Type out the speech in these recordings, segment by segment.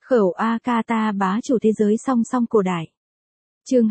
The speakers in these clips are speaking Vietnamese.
Khẩu Akata bá chủ thế giới song song cổ đại. Chương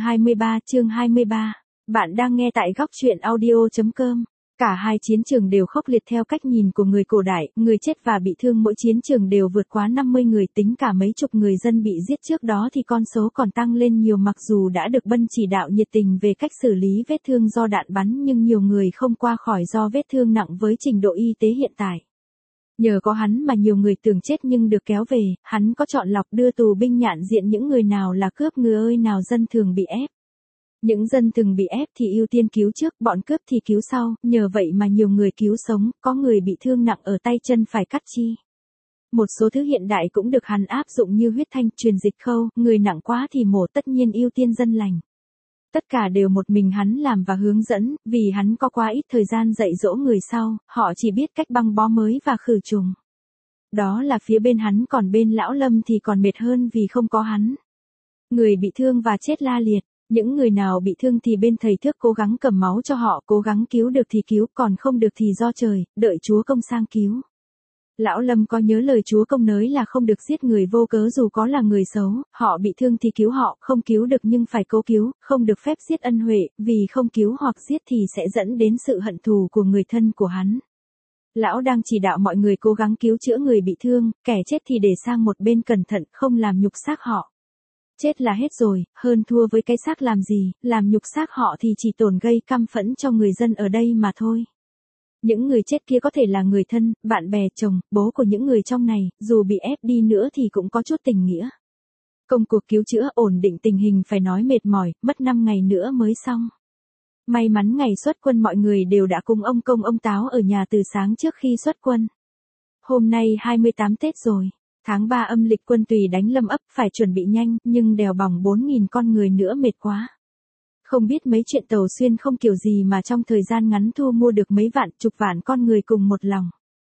23. Bạn đang nghe tại góc truyện audio.com. Cả hai chiến trường đều khốc liệt theo cách nhìn của người cổ đại, người chết và bị thương mỗi chiến trường đều vượt quá 50 người, tính cả mấy chục người dân bị giết trước đó thì con số còn tăng lên nhiều. Mặc dù đã được Bân chỉ đạo nhiệt tình về cách xử lý vết thương do đạn bắn, nhưng nhiều người không qua khỏi do vết thương nặng với trình độ y tế hiện tại. Nhờ có hắn mà nhiều người tưởng chết nhưng được kéo về, hắn có chọn lọc đưa tù binh nhận diện những người nào là cướp người ơi nào dân thường bị ép. Những dân thường bị ép thì ưu tiên cứu trước, bọn cướp thì cứu sau, nhờ vậy mà nhiều người cứu sống, có người bị thương nặng ở tay chân phải cắt chi. Một số thứ hiện đại cũng được hắn áp dụng như huyết thanh, truyền dịch khâu, người nặng quá thì mổ, tất nhiên ưu tiên dân lành. Tất cả đều một mình hắn làm và hướng dẫn, vì hắn có quá ít thời gian dạy dỗ người sau, họ chỉ biết cách băng bó mới và khử trùng. Đó là phía bên hắn, còn bên Lão Lâm thì còn mệt hơn vì không có hắn. Người bị thương và chết la liệt, những người nào bị thương thì bên thầy thuốc cố gắng cầm máu cho họ, cố gắng cứu được thì cứu, còn không được thì do trời, đợi Chúa Công sang cứu. Lão Lâm có nhớ lời Chúa Công nói là không được giết người vô cớ dù có là người xấu, họ bị thương thì cứu họ, không cứu được nhưng phải cố cứu, không được phép giết ân huệ, vì không cứu hoặc giết thì sẽ dẫn đến sự hận thù của người thân của hắn. Lão đang chỉ đạo mọi người cố gắng cứu chữa người bị thương, kẻ chết thì để sang một bên cẩn thận, không làm nhục xác họ. Chết là hết rồi, hơn thua với cái xác làm gì, làm nhục xác họ thì chỉ tổn gây căm phẫn cho người dân ở đây mà thôi. Những người chết kia có thể là người thân, bạn bè, chồng, bố của những người trong này, dù bị ép đi nữa thì cũng có chút tình nghĩa. Công cuộc cứu chữa ổn định tình hình phải nói mệt mỏi, mất 5 ngày nữa mới xong. May mắn ngày xuất quân mọi người đều đã cùng ông Công ông Táo ở nhà từ sáng trước khi xuất quân. Hôm nay 28 Tết rồi. Tháng 3 âm lịch quân tùy đánh Lâm ấp, phải chuẩn bị nhanh, nhưng đèo bỏng 4.000 con người nữa mệt quá. Không biết mấy chuyện tàu xuyên không kiểu gì mà trong thời gian ngắn thu mua được mấy vạn, chục vạn con người cùng một lòng.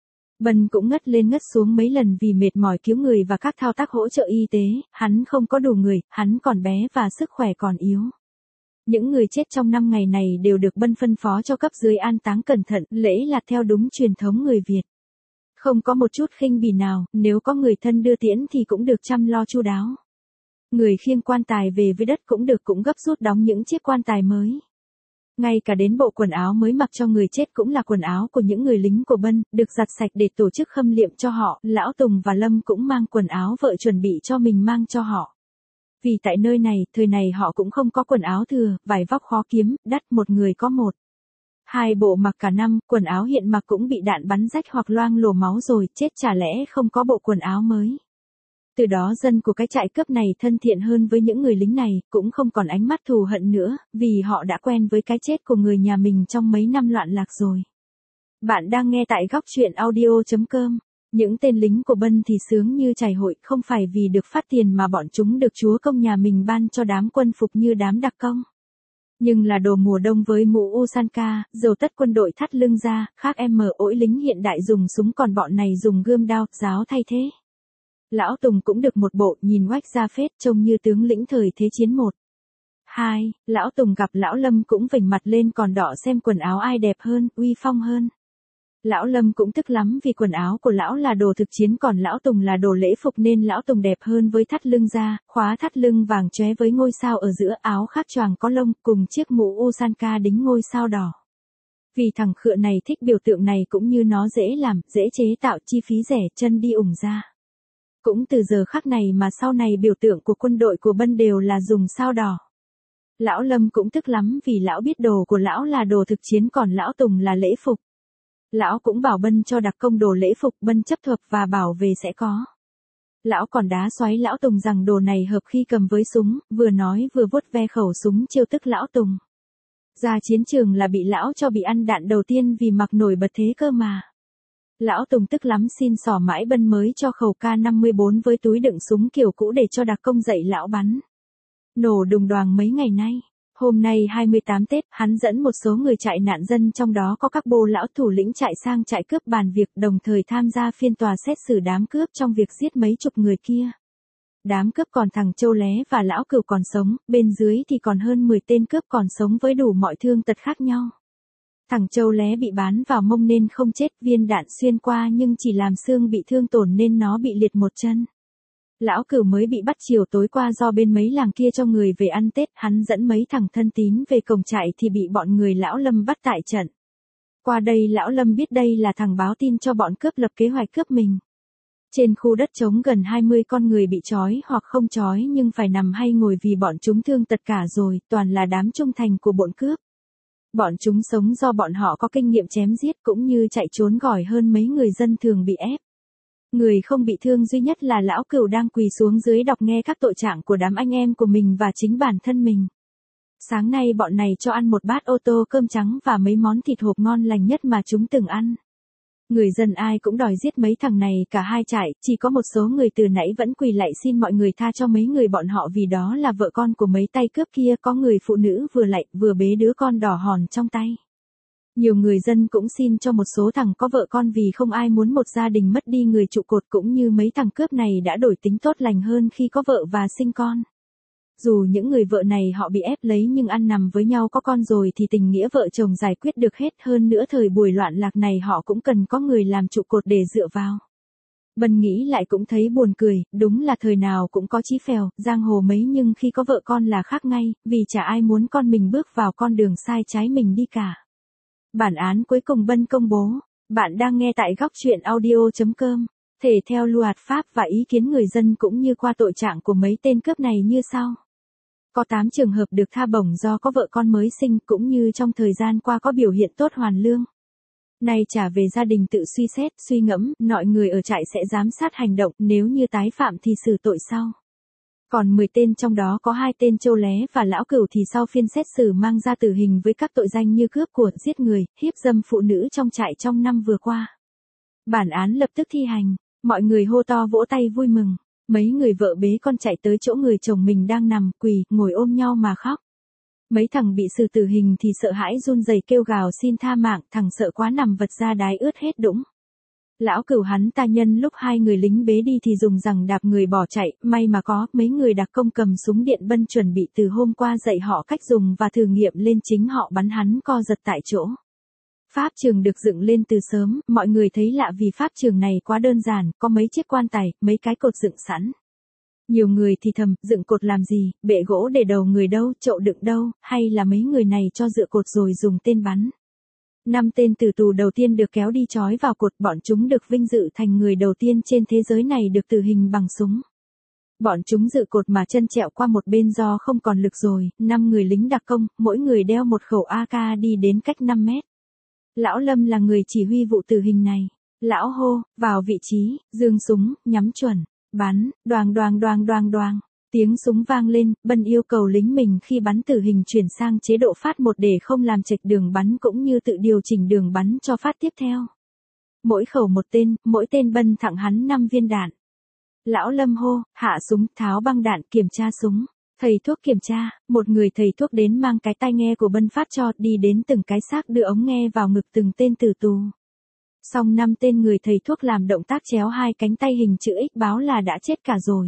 Bân cũng ngất lên ngất xuống mấy lần vì mệt mỏi cứu người và các thao tác hỗ trợ y tế, hắn không có đủ người, hắn còn bé và sức khỏe còn yếu. Những người chết trong 5 ngày này đều được Bân phân phó cho cấp dưới an táng cẩn thận, lễ là theo đúng truyền thống người Việt. Không có một chút khinh bỉ nào, nếu có người thân đưa tiễn thì cũng được chăm lo chu đáo. Người khiêng quan tài về với đất cũng gấp rút đóng những chiếc quan tài mới. Ngay cả đến bộ quần áo mới mặc cho người chết cũng là quần áo của những người lính của Bân, được giặt sạch để tổ chức khâm liệm cho họ. Lão Tùng và Lâm cũng mang quần áo vợ chuẩn bị cho mình mang cho họ. Vì tại nơi này, thời này họ cũng không có quần áo thừa, vải vóc khó kiếm, đắt, một người có một. 2 bộ mặc cả năm, quần áo hiện mặc cũng bị đạn bắn rách hoặc loang lổ máu rồi, chết chả lẽ không có bộ quần áo mới. Từ đó dân của cái trại cướp này thân thiện hơn với những người lính này, cũng không còn ánh mắt thù hận nữa, vì họ đã quen với cái chết của người nhà mình trong mấy năm loạn lạc rồi. Bạn đang nghe tại góc truyện audio.com. Những tên lính của Bân thì sướng như chảy hội, không phải vì được phát tiền mà bọn chúng được Chúa Công nhà mình ban cho đám quân phục như đám đặc công. Nhưng là đồ mùa đông với mũ Usanka, dầu tất quân đội thắt lưng ra, khác ỗi lính hiện đại dùng súng còn bọn này dùng gươm đao, giáo thay thế. Lão Tùng cũng được một bộ, nhìn oách ra phết, trông như tướng lĩnh thời Thế chiến 1. 2, Lão Tùng gặp Lão Lâm cũng vểnh mặt lên còn đỏ xem quần áo ai đẹp hơn, uy phong hơn. Lão Lâm cũng tức lắm vì quần áo của lão là đồ thực chiến còn Lão Tùng là đồ lễ phục nên Lão Tùng đẹp hơn với thắt lưng ra, khóa thắt lưng vàng chóe với ngôi sao ở giữa, áo khác choàng có lông cùng chiếc mũ Usanka đính ngôi sao đỏ. Vì thằng khựa này thích biểu tượng này cũng như nó dễ làm, dễ chế tạo, chi phí rẻ, chân đi ủng ra. Cũng từ giờ khắc này mà sau này biểu tượng của quân đội của Bân đều là dùng sao đỏ. Lão Lâm cũng tức lắm vì lão biết đồ của lão là đồ thực chiến còn Lão Tùng là lễ phục. Lão cũng bảo Bân cho đặc công đồ lễ phục, Bân chấp thuận và bảo về sẽ có. Lão còn đá xoáy Lão Tùng rằng đồ này hợp khi cầm với súng, vừa nói vừa vuốt ve khẩu súng trêu tức Lão Tùng. Ra chiến trường là bị lão cho bị ăn đạn đầu tiên vì mặc nổi bật thế cơ mà. Lão Tùng tức lắm xin xỏ mãi Bân mới cho khẩu K54 với túi đựng súng kiểu cũ để cho đặc công dạy lão bắn. Nổ đùng đoàng mấy ngày nay. Hôm nay 28 Tết, hắn dẫn một số người trại nạn dân trong đó có các bô lão thủ lĩnh trại sang trại cướp bàn việc đồng thời tham gia phiên tòa xét xử đám cướp trong việc giết mấy chục người kia. Đám cướp còn thằng Châu Lé và Lão Cửu còn sống, bên dưới thì còn hơn 10 tên cướp còn sống với đủ mọi thương tật khác nhau. Thằng Châu Lé bị bán vào mông nên không chết, viên đạn xuyên qua nhưng chỉ làm xương bị thương tổn nên nó bị liệt một chân. Lão Cửu mới bị bắt chiều tối qua do bên mấy làng kia cho người về ăn Tết, hắn dẫn mấy thằng thân tín về cổng trại thì bị bọn người Lão Lâm bắt tại trận. Qua đây Lão Lâm biết đây là thằng báo tin cho bọn cướp lập kế hoạch cướp mình. Trên khu đất trống gần 20 con người bị trói hoặc không trói nhưng phải nằm hay ngồi vì bọn chúng thương tật cả rồi, toàn là đám trung thành của bọn cướp. Bọn chúng sống do bọn họ có kinh nghiệm chém giết cũng như chạy trốn gỏi hơn mấy người dân thường bị ép. Người không bị thương duy nhất là Lão Cửu đang quỳ xuống dưới đọc nghe các tội trạng của đám anh em của mình và chính bản thân mình. Sáng nay bọn này cho ăn một bát ô tô cơm trắng và mấy món thịt hộp ngon lành nhất mà chúng từng ăn. Người dân ai cũng đòi giết mấy thằng này cả hai trại, chỉ có một số người từ nãy vẫn quỳ lạy xin mọi người tha cho mấy người bọn họ vì đó là vợ con của mấy tay cướp kia, có người phụ nữ vừa lạy vừa bế đứa con đỏ hòn trong tay. Nhiều người dân cũng xin cho một số thằng có vợ con vì không ai muốn một gia đình mất đi người trụ cột, cũng như mấy thằng cướp này đã đổi tính tốt lành hơn khi có vợ và sinh con. Dù những người vợ này họ bị ép lấy nhưng ăn nằm với nhau có con rồi thì tình nghĩa vợ chồng giải quyết được hết, hơn nữa thời buổi loạn lạc này họ cũng cần có người làm trụ cột để dựa vào. Bần nghĩ lại cũng thấy buồn cười, đúng là thời nào cũng có chí phèo, giang hồ mấy nhưng khi có vợ con là khác ngay, vì chả ai muốn con mình bước vào con đường sai trái mình đi cả. Bản án cuối cùng Bân công bố. Bạn đang nghe tại góc truyện audio.com. Thể theo luật pháp và ý kiến người dân cũng như qua tội trạng của mấy tên cướp này như sau. Có 8 trường hợp được tha bổng do có vợ con mới sinh cũng như trong thời gian qua có biểu hiện tốt hoàn lương. Nay trả về gia đình tự suy xét, suy ngẫm, mọi người ở trại sẽ giám sát hành động, nếu như tái phạm thì xử tội sau. Còn 10 tên trong đó có 2 tên Châu Lé và Lão Cửu thì sau phiên xét xử mang ra tử hình với các tội danh như cướp của, giết người, hiếp dâm phụ nữ trong trại trong năm vừa qua. Bản án lập tức thi hành, mọi người hô to vỗ tay vui mừng. Mấy người vợ bế con chạy tới chỗ người chồng mình đang nằm, quỳ, ngồi ôm nhau mà khóc. Mấy thằng bị xử tử hình thì sợ hãi run rẩy kêu gào xin tha mạng, thằng sợ quá nằm vật ra đái ướt hết đũng. Lão Cửu hắn ta nhân lúc 2 người lính bế đi thì dùng rằng đạp người bỏ chạy, may mà có mấy người đặc công cầm súng điện bân chuẩn bị từ hôm qua dạy họ cách dùng và thử nghiệm lên chính họ bắn hắn co giật tại chỗ. Pháp trường được dựng lên từ sớm, mọi người thấy lạ vì pháp trường này quá đơn giản, có mấy chiếc quan tài, mấy cái cột dựng sẵn. Nhiều người thì thầm, dựng cột làm gì, bệ gỗ để đầu người đâu, chậu đựng đâu, hay là mấy người này cho dựa cột rồi dùng tên bắn. 5 tên tử tù đầu tiên được kéo đi trói vào cột, bọn chúng được vinh dự thành người đầu tiên trên thế giới này được tử hình bằng súng. Bọn chúng dự cột mà chân trẹo qua một bên do không còn lực rồi, 5 người lính đặc công, mỗi người đeo một khẩu AK đi đến cách 5 mét. Lão Lâm là người chỉ huy vụ tử hình này. Lão hô, vào vị trí, giương súng, nhắm chuẩn, bắn, đoàng đoàng đoàng đoàng đoàng. Tiếng súng vang lên, Bân yêu cầu lính mình khi bắn tử hình chuyển sang chế độ phát 1 để không làm chệch đường bắn cũng như tự điều chỉnh đường bắn cho phát tiếp theo. Mỗi khẩu một tên, mỗi tên Bân thẳng hắn 5 viên đạn. Lão Lâm hô, hạ súng, tháo băng đạn, kiểm tra súng. Thầy thuốc kiểm tra, một người thầy thuốc đến mang cái tai nghe của Bân phát cho, đi đến từng cái xác đưa ống nghe vào ngực từng tên tử tù. Xong 5 tên người thầy thuốc làm động tác chéo 2 cánh tay hình chữ X báo là đã chết cả rồi.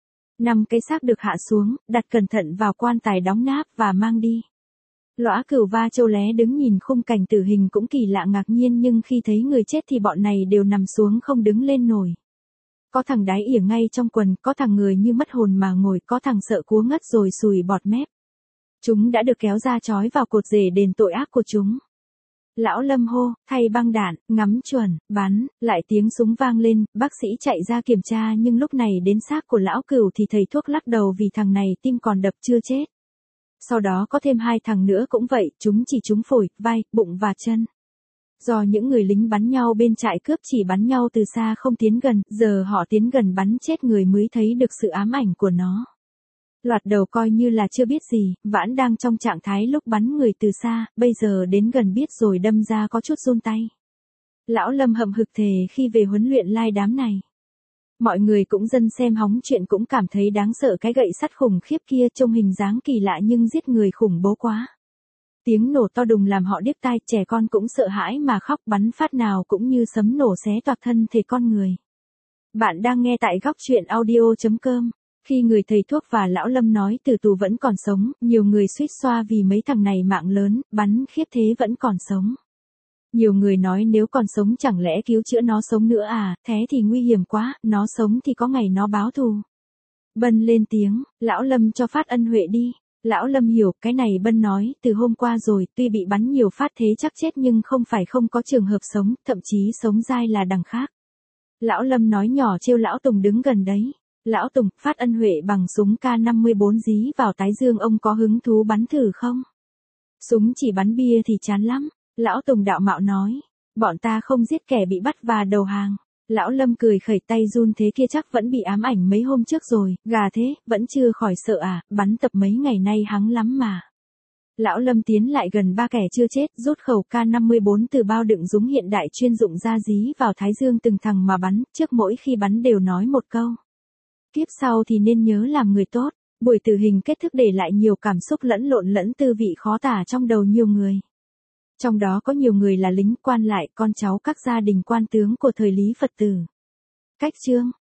5 cái xác được hạ xuống, đặt cẩn thận vào quan tài đóng nắp và mang đi. Lõa Cửu và Châu Lé đứng nhìn khung cảnh tử hình cũng kỳ lạ ngạc nhiên, nhưng khi thấy người chết thì bọn này đều nằm xuống không đứng lên nổi. Có thằng đái ỉa ngay trong quần, có thằng người như mất hồn mà ngồi, có thằng sợ cúa ngất rồi sùi bọt mép. Chúng đã được kéo ra trói vào cột để đền tội ác của chúng. Lão Lâm hô, thay băng đạn, ngắm chuẩn, bắn, lại tiếng súng vang lên, bác sĩ chạy ra kiểm tra nhưng lúc này đến xác của Lão Cửu thì thầy thuốc lắc đầu vì thằng này tim còn đập chưa chết. Sau đó có thêm 2 thằng nữa cũng vậy, chúng chỉ trúng phổi, vai, bụng và chân. Do những người lính bắn nhau bên trại cướp chỉ bắn nhau từ xa không tiến gần, giờ họ tiến gần bắn chết người mới thấy được sự ám ảnh của nó. Loạt đầu coi như là chưa biết gì, Vãn đang trong trạng thái lúc bắn người từ xa, bây giờ đến gần biết rồi đâm ra có chút run tay. Lão Lâm hậm hực thề khi về huấn luyện lai đám này. Mọi người cũng dân xem hóng chuyện cũng cảm thấy đáng sợ cái gậy sắt khủng khiếp kia, trông hình dáng kỳ lạ nhưng giết người khủng bố quá. Tiếng nổ to đùng làm họ điếc tai, trẻ con cũng sợ hãi mà khóc, bắn phát nào cũng như sấm nổ xé toạc thân thể con người. Bạn đang nghe tại góc truyện audio.com. Khi người thầy thuốc và Lão Lâm nói tử tù vẫn còn sống, nhiều người suýt xoa vì mấy thằng này mạng lớn, bắn khiếp thế vẫn còn sống. Nhiều người nói nếu còn sống chẳng lẽ cứu chữa nó sống nữa à, thế thì nguy hiểm quá, nó sống thì có ngày nó báo thù. Bân lên tiếng, lão Lâm cho phát ân huệ đi. Lão Lâm hiểu, cái này Bân nói, từ hôm qua rồi, tuy bị bắn nhiều phát thế chắc chết nhưng không phải không có trường hợp sống, thậm chí sống dai là đằng khác. Lão Lâm nói nhỏ trêu lão Tùng đứng gần đấy. Lão Tùng, phát ân huệ bằng súng K54 dí vào tái dương ông có hứng thú bắn thử không? Súng chỉ bắn bia thì chán lắm. Lão Tùng đạo mạo nói. Bọn ta không giết kẻ bị bắt và đầu hàng. Lão Lâm cười khẩy tay run thế kia chắc vẫn bị ám ảnh mấy hôm trước rồi, gà thế, vẫn chưa khỏi sợ à, bắn tập mấy ngày nay hắng lắm mà. Lão Lâm tiến lại gần ba kẻ chưa chết, rút khẩu K54 từ bao đựng súng hiện đại chuyên dụng ra dí vào thái dương từng thằng mà bắn, trước mỗi khi bắn đều nói một câu. Kiếp sau thì nên nhớ làm người tốt. Buổi tử hình kết thúc để lại nhiều cảm xúc lẫn lộn lẫn tư vị khó tả trong đầu nhiều người. Trong đó có nhiều người là lính, quan lại, con cháu các gia đình quan tướng của thời Lý Phật tử. Cách chương